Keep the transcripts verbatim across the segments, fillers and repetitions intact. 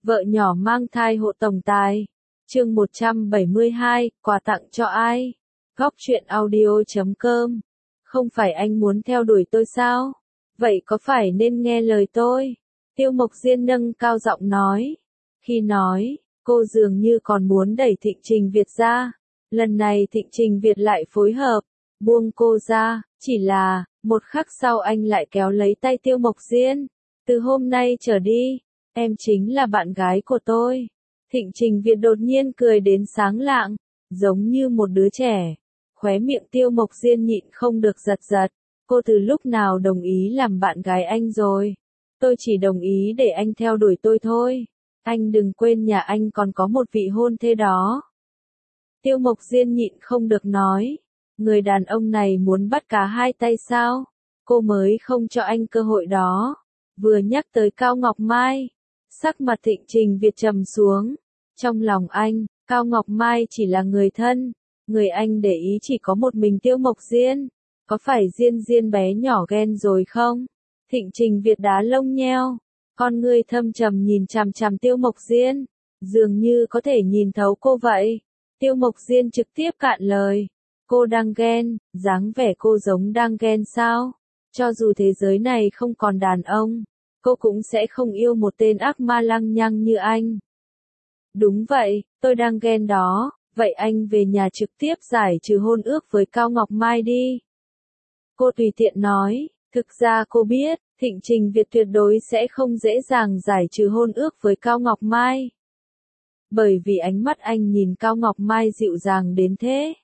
Vợ nhỏ mang thai hộ tổng tài. Chương một trăm bảy mươi hai, quà tặng cho ai? Góc truyện audio chấm com. Không phải anh muốn theo đuổi tôi sao? Vậy có phải nên nghe lời tôi? Tiêu Mộc Diên nâng cao giọng nói. Khi nói, cô dường như còn muốn đẩy Thịnh Trình Việt ra. Lần này Thịnh Trình Việt lại phối hợp, buông cô ra, chỉ là, một khắc sau anh lại kéo lấy tay Tiêu Mộc Diên. Từ hôm nay trở đi, em chính là bạn gái của tôi. Thịnh Trình Việt đột nhiên cười đến sáng lạng, giống như một đứa trẻ. Khóe miệng Tiêu Mộc Diên nhịn không được giật giật. Cô từ lúc nào đồng ý làm bạn gái anh rồi? Tôi chỉ đồng ý để anh theo đuổi tôi thôi. Anh đừng quên nhà anh còn có một vị hôn thê đó. Tiêu Mộc Diên nhịn không được nói. Người đàn ông này muốn bắt cá hai tay sao? Cô mới không cho anh cơ hội đó. Vừa nhắc tới Cao Ngọc Mai, sắc mặt Thịnh Trình Việt trầm xuống. Trong lòng anh, Cao Ngọc Mai chỉ là người thân. Người anh để ý chỉ có một mình Tiêu Mộc Diên. Có phải Diên Diên bé nhỏ ghen rồi không? Thịnh Trình Việt đá lông nheo. Con ngươi thâm trầm nhìn chằm chằm Tiêu Mộc Diên. Dường như có thể nhìn thấu cô vậy. Tiêu Mộc Diên trực tiếp cạn lời. Cô đang ghen, dáng vẻ cô giống đang ghen sao? Cho dù thế giới này không còn đàn ông, cô cũng sẽ không yêu một tên ác ma lăng nhăng như anh. Đúng vậy, tôi đang ghen đó. Vậy anh về nhà trực tiếp giải trừ hôn ước với Cao Ngọc Mai đi. Cô tùy tiện nói, thực ra cô biết, Thịnh Trình Việt tuyệt đối sẽ không dễ dàng giải trừ hôn ước với Cao Ngọc Mai. Bởi vì ánh mắt anh nhìn Cao Ngọc Mai dịu dàng đến thế.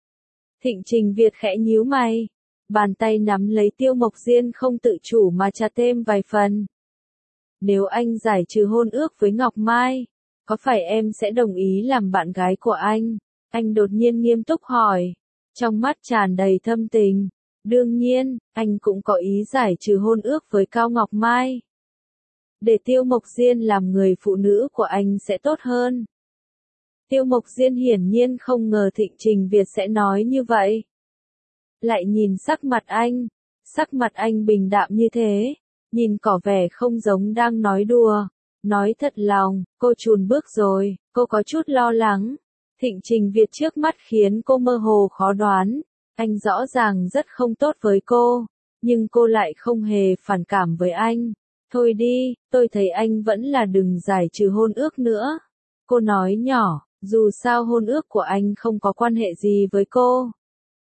Thịnh Trình Việt khẽ nhíu mày, bàn tay nắm lấy Tiêu Mộc Diên không tự chủ mà chặt thêm vài phần. Nếu anh giải trừ hôn ước với Ngọc Mai, có phải em sẽ đồng ý làm bạn gái của anh? Anh đột nhiên nghiêm túc hỏi, trong mắt tràn đầy thâm tình. Đương nhiên, anh cũng có ý giải trừ hôn ước với Cao Ngọc Mai. Để Tiêu Mộc Diên làm người phụ nữ của anh sẽ tốt hơn. Tiêu Mộc Diên hiển nhiên không ngờ Thịnh Trình Việt sẽ nói như vậy. Lại nhìn sắc mặt anh, sắc mặt anh bình đạm như thế, nhìn có vẻ không giống đang nói đùa. Nói thật lòng, cô chùn bước rồi, cô có chút lo lắng. Thịnh Trình Việt trước mắt khiến cô mơ hồ khó đoán. Anh rõ ràng rất không tốt với cô, nhưng cô lại không hề phản cảm với anh. Thôi đi, tôi thấy anh vẫn là đừng giải trừ hôn ước nữa. Cô nói nhỏ, dù sao hôn ước của anh không có quan hệ gì với cô.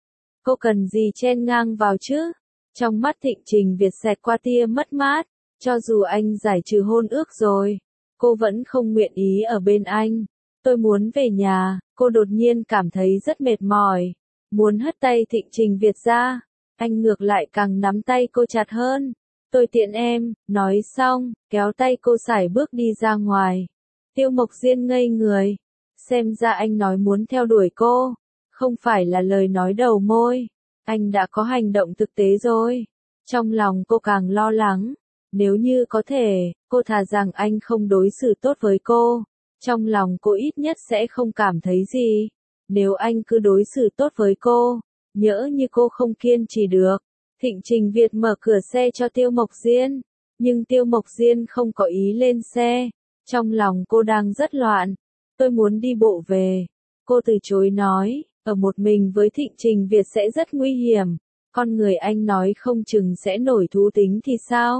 Cô cần gì chen ngang vào chứ? Trong mắt Thịnh Trình Việt xẹt qua tia mất mát. Cho dù anh giải trừ hôn ước rồi, cô vẫn không nguyện ý ở bên anh. Tôi muốn về nhà. Cô đột nhiên cảm thấy rất mệt mỏi, muốn hất tay Thịnh Trình Việt ra. Anh ngược lại càng nắm tay cô chặt hơn. Tôi tiện em, nói xong, kéo tay cô sải bước đi ra ngoài. Tiêu Mộc Diên ngây người. Xem ra anh nói muốn theo đuổi cô, không phải là lời nói đầu môi. Anh đã có hành động thực tế rồi. Trong lòng cô càng lo lắng. Nếu như có thể, cô thà rằng anh không đối xử tốt với cô. Trong lòng cô ít nhất sẽ không cảm thấy gì. Nếu anh cứ đối xử tốt với cô, nhỡ như cô không kiên trì được. Thịnh Trình Việt mở cửa xe cho Tiêu Mộc Diên. Nhưng Tiêu Mộc Diên không có ý lên xe. Trong lòng cô đang rất loạn. Tôi muốn đi bộ về. Cô từ chối nói, ở một mình với Thịnh Trình Việt sẽ rất nguy hiểm. Con người anh nói không chừng sẽ nổi thú tính thì sao?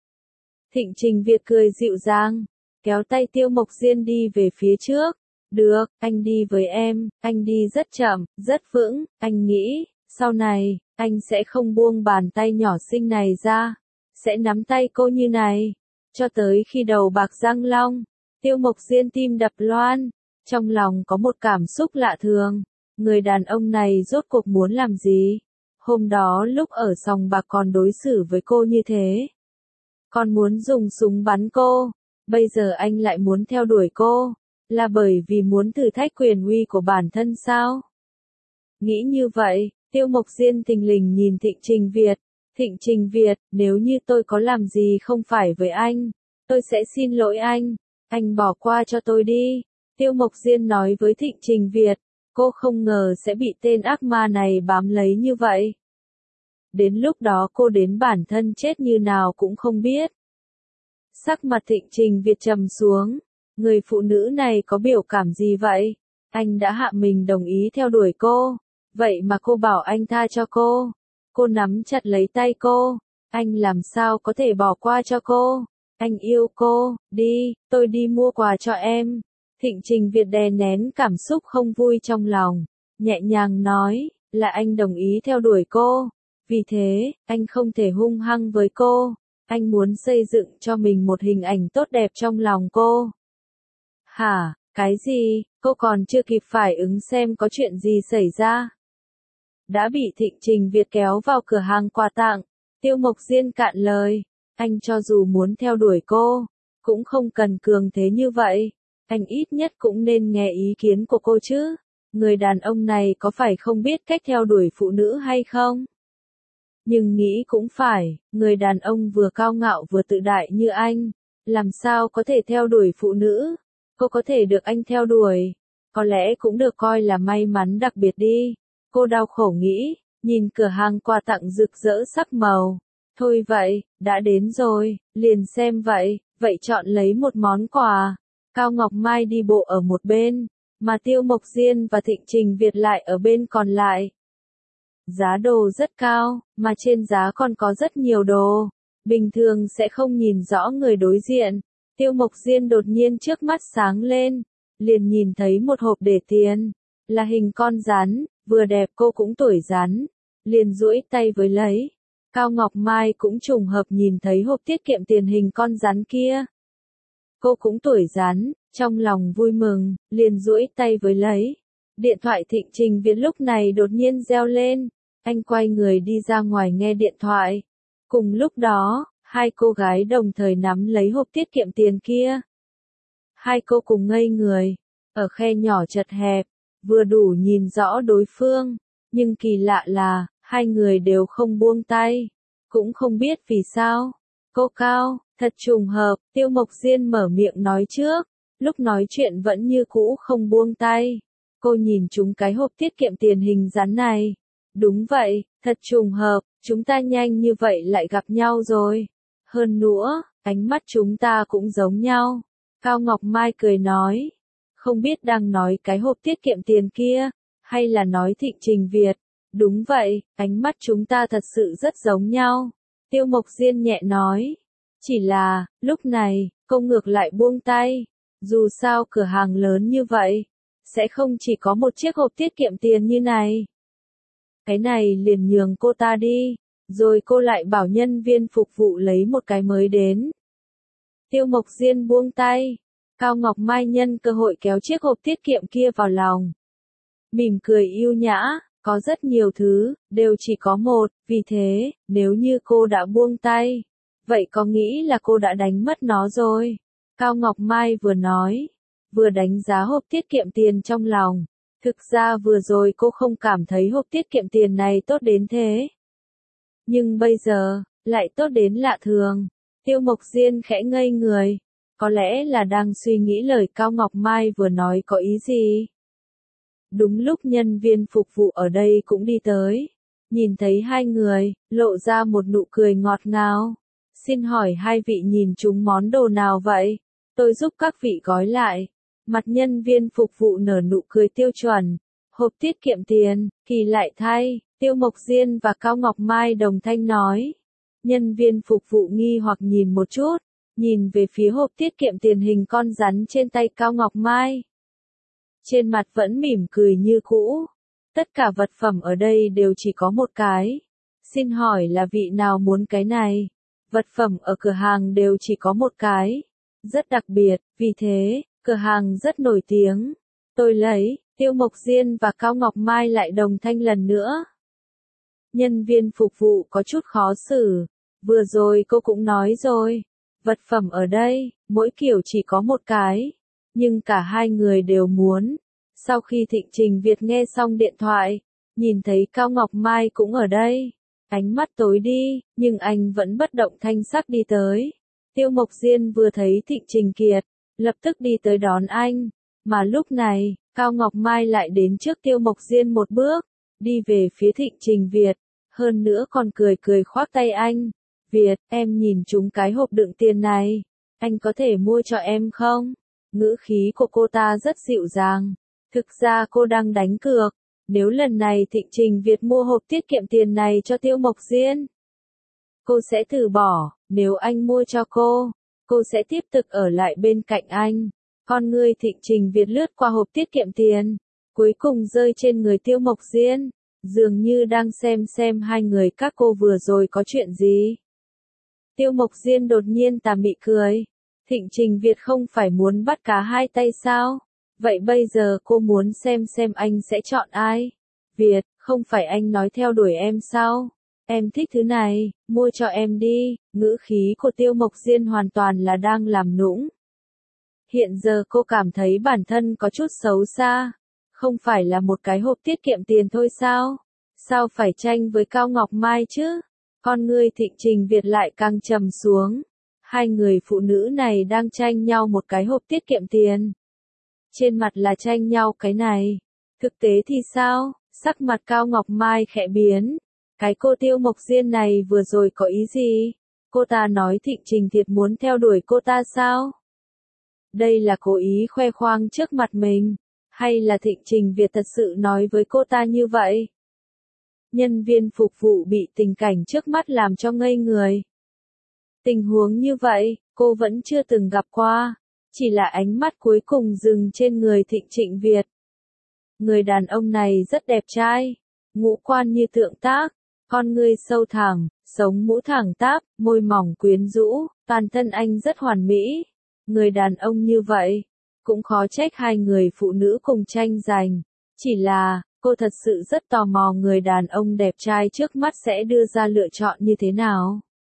Thịnh Trình Việt cười dịu dàng, kéo tay Tiêu Mộc Diên đi về phía trước. Được, anh đi với em, anh đi rất chậm, rất vững, anh nghĩ, sau này, anh sẽ không buông bàn tay nhỏ xinh này ra, sẽ nắm tay cô như này, cho tới khi đầu bạc răng long. Tiêu Mộc Diên tim đập loạn, trong lòng có một cảm xúc lạ thường, người đàn ông này rốt cuộc muốn làm gì? Hôm đó lúc ở sòng bạc còn đối xử với cô như thế. Còn muốn dùng súng bắn cô, bây giờ anh lại muốn theo đuổi cô, là bởi vì muốn thử thách quyền uy của bản thân sao? Nghĩ như vậy, Tiêu Mộc Diên thình lình nhìn Thịnh Trình Việt. Thịnh Trình Việt, nếu như tôi có làm gì không phải với anh, tôi sẽ xin lỗi anh, anh bỏ qua cho tôi đi. Tiêu Mộc Diên nói với Thịnh Trình Việt, cô không ngờ sẽ bị tên ác ma này bám lấy như vậy. Đến lúc đó cô đến bản thân chết như nào cũng không biết. Sắc mặt Thịnh Trình Việt trầm xuống, Người phụ nữ này có biểu cảm gì vậy? Anh đã hạ mình đồng ý theo đuổi cô. Vậy mà cô bảo anh tha cho cô. Cô nắm chặt lấy tay cô. Anh làm sao có thể bỏ qua cho cô? Anh yêu cô, đi, tôi đi mua quà cho em. Thịnh Trình Việt đè nén cảm xúc không vui trong lòng. Nhẹ nhàng nói, là anh đồng ý theo đuổi cô. Vì thế, anh không thể hung hăng với cô. Anh muốn xây dựng cho mình một hình ảnh tốt đẹp trong lòng cô. Hả, cái gì, cô còn chưa kịp phản ứng xem có chuyện gì xảy ra. Đã bị Thịnh Trình Việt kéo vào cửa hàng quà tặng. Tiêu Mộc Diên cạn lời. Anh cho dù muốn theo đuổi cô, cũng không cần cường thế như vậy. Anh ít nhất cũng nên nghe ý kiến của cô chứ. Người đàn ông này có phải không biết cách theo đuổi phụ nữ hay không? Nhưng nghĩ cũng phải, người đàn ông vừa cao ngạo vừa tự đại như anh, làm sao có thể theo đuổi phụ nữ? Cô có thể được anh theo đuổi, có lẽ cũng được coi là may mắn đặc biệt đi. Cô đau khổ nghĩ, nhìn cửa hàng quà tặng rực rỡ sắc màu. Thôi vậy, đã đến rồi, liền xem vậy, vậy chọn lấy một món quà. Cao Ngọc Mai đi bộ ở một bên, mà Tiêu Mộc Diên và Thịnh Trình Việt lại ở bên còn lại. Giá đồ rất cao, mà trên giá còn có rất nhiều đồ. Bình thường sẽ không nhìn rõ người đối diện. Tiêu Mộc Diên đột nhiên trước mắt sáng lên, liền nhìn thấy một hộp để tiền, là hình con rắn, vừa đẹp cô cũng tuổi rắn, liền duỗi tay với lấy. Cao Ngọc Mai cũng trùng hợp nhìn thấy hộp tiết kiệm tiền hình con rắn kia. Cô cũng tuổi rắn, trong lòng vui mừng, liền duỗi tay với lấy. Điện thoại Thịnh Trình Việt lúc này đột nhiên reo lên, anh quay người đi ra ngoài nghe điện thoại. Cùng lúc đó, hai cô gái đồng thời nắm lấy hộp tiết kiệm tiền kia. Hai cô cùng ngây người, ở khe nhỏ chật hẹp, vừa đủ nhìn rõ đối phương, nhưng kỳ lạ là, hai người đều không buông tay, cũng không biết vì sao. Cô Cao, thật trùng hợp, Tiêu Mộc Diên mở miệng nói trước, lúc nói chuyện vẫn như cũ không buông tay. Cô nhìn chúng cái hộp tiết kiệm tiền hình rắn này. Đúng vậy, thật trùng hợp, chúng ta nhanh như vậy lại gặp nhau rồi. Hơn nữa, ánh mắt chúng ta cũng giống nhau. Cao Ngọc Mai cười nói, không biết đang nói cái hộp tiết kiệm tiền kia, hay là nói Thịnh Trình Việt. Đúng vậy, ánh mắt chúng ta thật sự rất giống nhau. Tiêu Mộc Diên nhẹ nói, chỉ là, lúc này, cô ngược lại buông tay. Dù sao cửa hàng lớn như vậy, sẽ không chỉ có một chiếc hộp tiết kiệm tiền như này. Cái này liền nhường cô ta đi, rồi cô lại bảo nhân viên phục vụ lấy một cái mới đến. Tiêu Mộc Diên buông tay, Cao Ngọc Mai nhân cơ hội kéo chiếc hộp tiết kiệm kia vào lòng. Mỉm cười yêu nhã, có rất nhiều thứ, đều chỉ có một, vì thế, nếu như cô đã buông tay, vậy có nghĩ là cô đã đánh mất nó rồi. Cao Ngọc Mai vừa nói, vừa đánh giá hộp tiết kiệm tiền trong lòng. Thực ra vừa rồi cô không cảm thấy hộp tiết kiệm tiền này tốt đến thế. Nhưng bây giờ, lại tốt đến lạ thường. Tiêu Mộc Diên khẽ ngây người. Có lẽ là đang suy nghĩ lời Cao Ngọc Mai vừa nói có ý gì. Đúng lúc nhân viên phục vụ ở đây cũng đi tới. Nhìn thấy hai người, lộ ra một nụ cười ngọt ngào. Xin hỏi hai vị nhìn chúng món đồ nào vậy? Tôi giúp các vị gói lại. Mặt nhân viên phục vụ nở nụ cười tiêu chuẩn. Hộp tiết kiệm tiền, kỳ lại thay, Tiêu Mộc Diên và Cao Ngọc Mai đồng thanh nói. Nhân viên phục vụ nghi hoặc nhìn một chút, nhìn về phía hộp tiết kiệm tiền hình con rắn trên tay Cao Ngọc Mai. Trên mặt vẫn mỉm cười như cũ. Tất cả vật phẩm ở đây đều chỉ có một cái. Xin hỏi là vị nào muốn cái này? Vật phẩm ở cửa hàng đều chỉ có một cái. Rất đặc biệt, vì thế, cửa hàng rất nổi tiếng. Tôi lấy, Tiêu Mộc Diên và Cao Ngọc Mai lại đồng thanh lần nữa. Nhân viên phục vụ có chút khó xử. Vừa rồi cô cũng nói rồi. Vật phẩm ở đây, mỗi kiểu chỉ có một cái. Nhưng cả hai người đều muốn. Sau khi Thịnh Trình Việt nghe xong điện thoại, nhìn thấy Cao Ngọc Mai cũng ở đây. Ánh mắt tối đi, nhưng anh vẫn bất động thanh sắc đi tới. Tiêu Mộc Diên vừa thấy Thịnh Trình Kiệt, lập tức đi tới đón anh. Mà lúc này, Cao Ngọc Mai lại đến trước Tiêu Mộc Diên một bước, đi về phía Thịnh Trình Việt. Hơn nữa còn cười cười khoác tay anh. Việt, em nhìn chúng cái hộp đựng tiền này. Anh có thể mua cho em không? Ngữ khí của cô ta rất dịu dàng. Thực ra cô đang đánh cược. Nếu lần này Thịnh Trình Việt mua hộp tiết kiệm tiền này cho Tiêu Mộc Diên, cô sẽ từ bỏ. Nếu anh mua cho cô, cô sẽ tiếp tục ở lại bên cạnh anh. Con ngươi Thịnh Trình Việt lướt qua hộp tiết kiệm tiền, cuối cùng rơi trên người Tiêu Mộc Diên, dường như đang xem xem hai người các cô vừa rồi có chuyện gì. Tiêu Mộc Diên đột nhiên tà mị cười. Thịnh Trình Việt không phải muốn bắt cá hai tay sao? Vậy bây giờ cô muốn xem xem anh sẽ chọn ai? Việt, không phải anh nói theo đuổi em sao? Em thích thứ này, mua cho em đi. Ngữ khí của Tiêu Mộc Diên hoàn toàn là đang làm nũng. Hiện giờ cô cảm thấy bản thân có chút xấu xa. Không phải là một cái hộp tiết kiệm tiền thôi sao? Sao phải tranh với Cao Ngọc Mai chứ? Con ngươi Thịnh Trình Việt lại càng trầm xuống. Hai người phụ nữ này đang tranh nhau một cái hộp tiết kiệm tiền. Trên mặt là tranh nhau cái này. Thực tế thì sao? Sắc mặt Cao Ngọc Mai khẽ biến. Cái cô Tiêu Mộc Diên này vừa rồi có ý gì? Cô ta nói Thịnh Trình Việt muốn theo đuổi cô ta sao? Đây là cố ý khoe khoang trước mặt mình. Hay là Thịnh Trình Việt thật sự nói với cô ta như vậy? Nhân viên phục vụ bị tình cảnh trước mắt làm cho ngây người. Tình huống như vậy, cô vẫn chưa từng gặp qua. Chỉ là ánh mắt cuối cùng dừng trên người Thịnh Trình Việt. Người đàn ông này rất đẹp trai. Ngũ quan như tượng tác. Con ngươi sâu thẳng, sống mũi thẳng tắp, môi mỏng quyến rũ. Toàn thân anh rất hoàn mỹ. Người đàn ông như vậy. Cũng khó trách hai người phụ nữ cùng tranh giành. Chỉ là, cô thật sự rất tò mò người đàn ông đẹp trai trước mắt sẽ đưa ra lựa chọn như thế nào.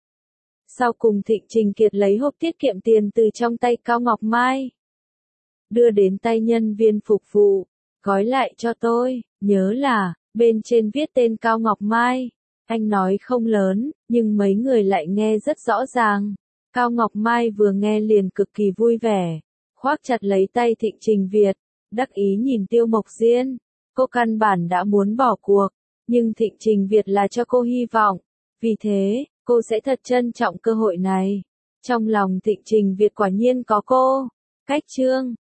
Sau cùng Thịnh Trình Kiệt lấy hộp tiết kiệm tiền từ trong tay Cao Ngọc Mai. Đưa đến tay nhân viên phục vụ. Gói lại cho tôi, nhớ là, bên trên viết tên Cao Ngọc Mai. Anh nói không lớn, nhưng mấy người lại nghe rất rõ ràng. Cao Ngọc Mai vừa nghe liền cực kỳ vui vẻ. Khoác chặt lấy tay Thịnh Trình Việt. Đắc ý nhìn Tiêu Mộc Diên. Cô căn bản đã muốn bỏ cuộc. Nhưng Thịnh Trình Việt là cho cô hy vọng. Vì thế, cô sẽ thật trân trọng cơ hội này. Trong lòng Thịnh Trình Việt quả nhiên có cô. Cách chương